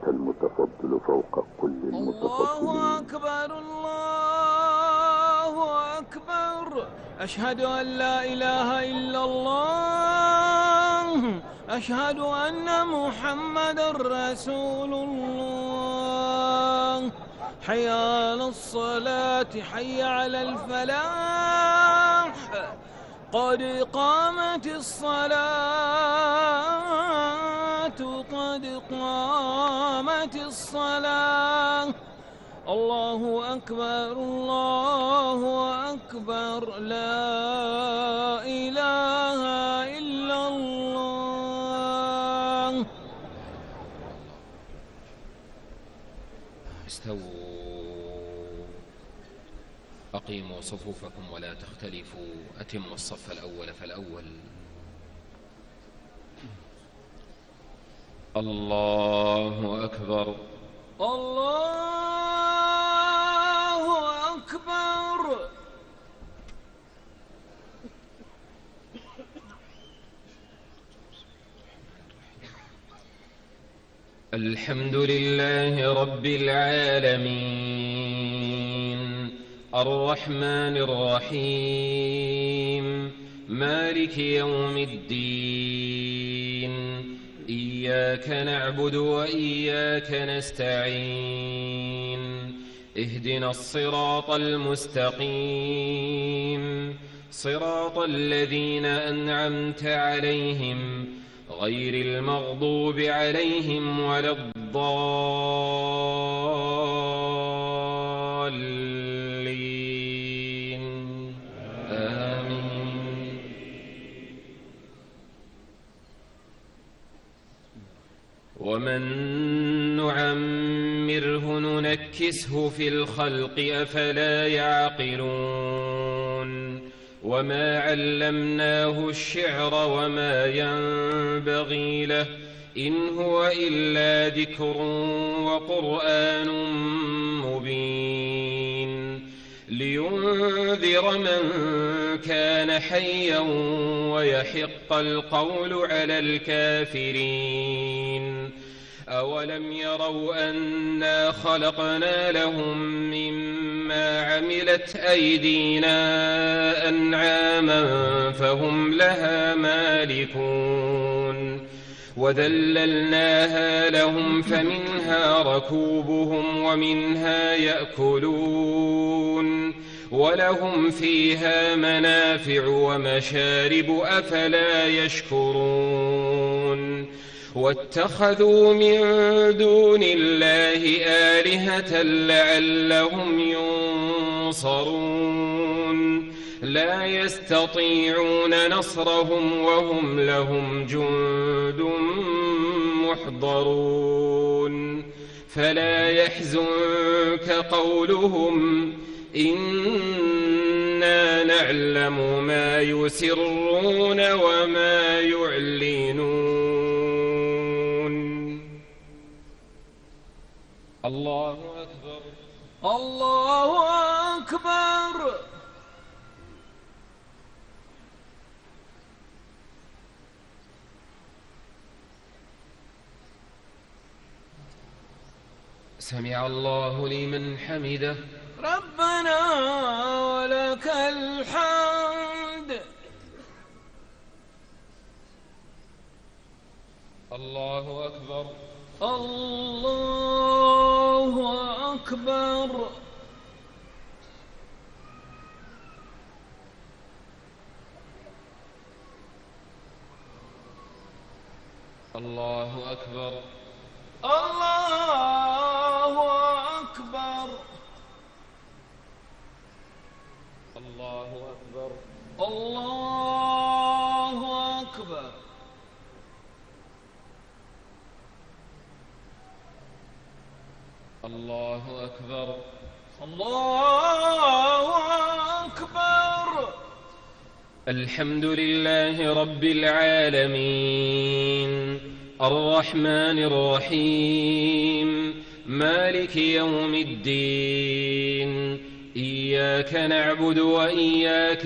أنت المتفضل فوق كل المتفضلين. الله أكبر الله أكبر. أشهد أن لا إله إلا الله. أشهد أن محمدًا رسول الله. حي على الصلاة حي على الفلاح. قد قامت الصلاة قد قامت الصلاة. الله أكبر الله أكبر. لا إله إلا الله. استووا. أقيموا صفوفكم ولا تختلفوا. أتموا الصف الأول فالأول. الله أكبر الله أكبر. الحمد لله رب العالمين الرحمن الرحيم مالك يوم الدين. إياك نعبد وإياك نستعين. اهدنا الصراط المستقيم صراط الذين أنعمت عليهم غير المغضوب عليهم ولا الضالين. آمين. ومن نعمره ننكسه في الخلق أفلا يعقلون. وما علمناه الشعر وما ينبغي له إن هو إلا ذكر وقرآن مبين. لينذر من كان حيا ويحق القول على الكافرين. أولم يروا أنا خلقنا لهم مما عملت أيدينا أنعاما فهم لها مالكون. وذللناها لهم فمنها ركوبهم ومنها يأكلون ولهم فيها منافع ومشارب أفلا يشكرون. واتخذوا من دون الله آلهة لعلهم ينصرون. لا يستطيعون نصرهم وهم لهم جند محضرون. فلا يحزنك قولهم إنا نعلم ما يسرون وما يعلنون. الله أكبر الله أكبر. سمع الله لمن حمده. ربنا ولك الحمد. الله أكبر الله أكبر. الله أكبر الله أكبر. الله أكبر الله أكبر. الله أكبر الله أكبر. الحمد لله رب العالمين الرحمن الرحيم مالك يوم الدين. إياك نعبد وإياك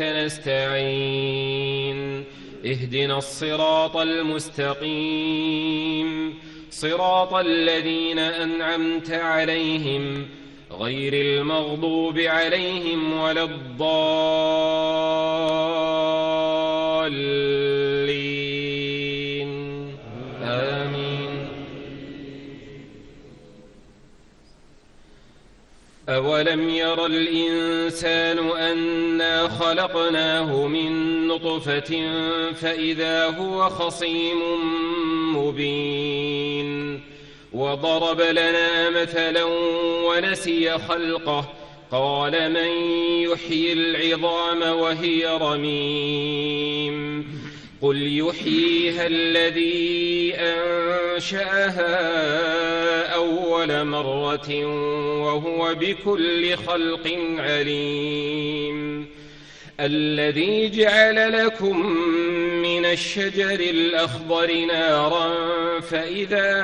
نستعين. اهدنا الصراط المستقيم صراط الذين أنعمت عليهم غير المغضوب عليهم ولا الضالين آمين. أولم ير الإنسان أنا خلقناه من نطفة فإذا هو خصيم مبين وضرب لنا مثلا ونسي خلقه قال من يحيي العظام وهي رميم قل يحييها الذي أنشأها أول مرة وهو بكل خلق عليم الذي جعل لكم من الشجر الأخضر نارا فإذا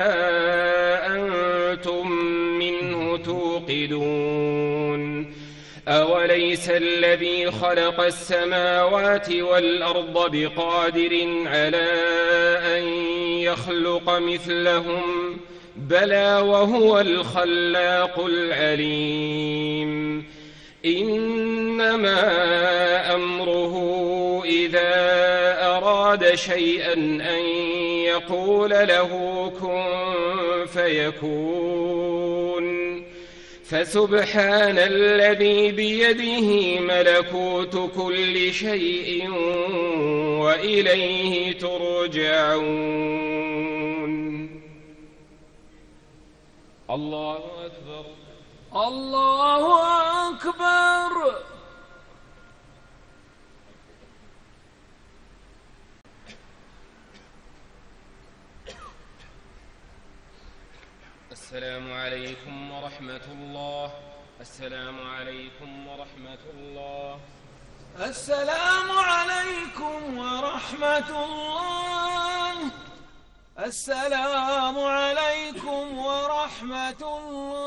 أنتم منه توقدون أوليس الذي خلق السماوات والأرض بقادر على أن يخلق مثلهم بلى وهو الخلاق العليم إنما أمره إذا أراد شيئا أن يقول له كن فيكون فسبحان الذي بيده ملكوت كل شيء وإليه ترجعون. الله أكبر. الله أكبر. السلام عليكم ورحمة الله. السلام عليكم ورحمة الله. السلام عليكم ورحمة الله. السلام عليكم ورحمة الله.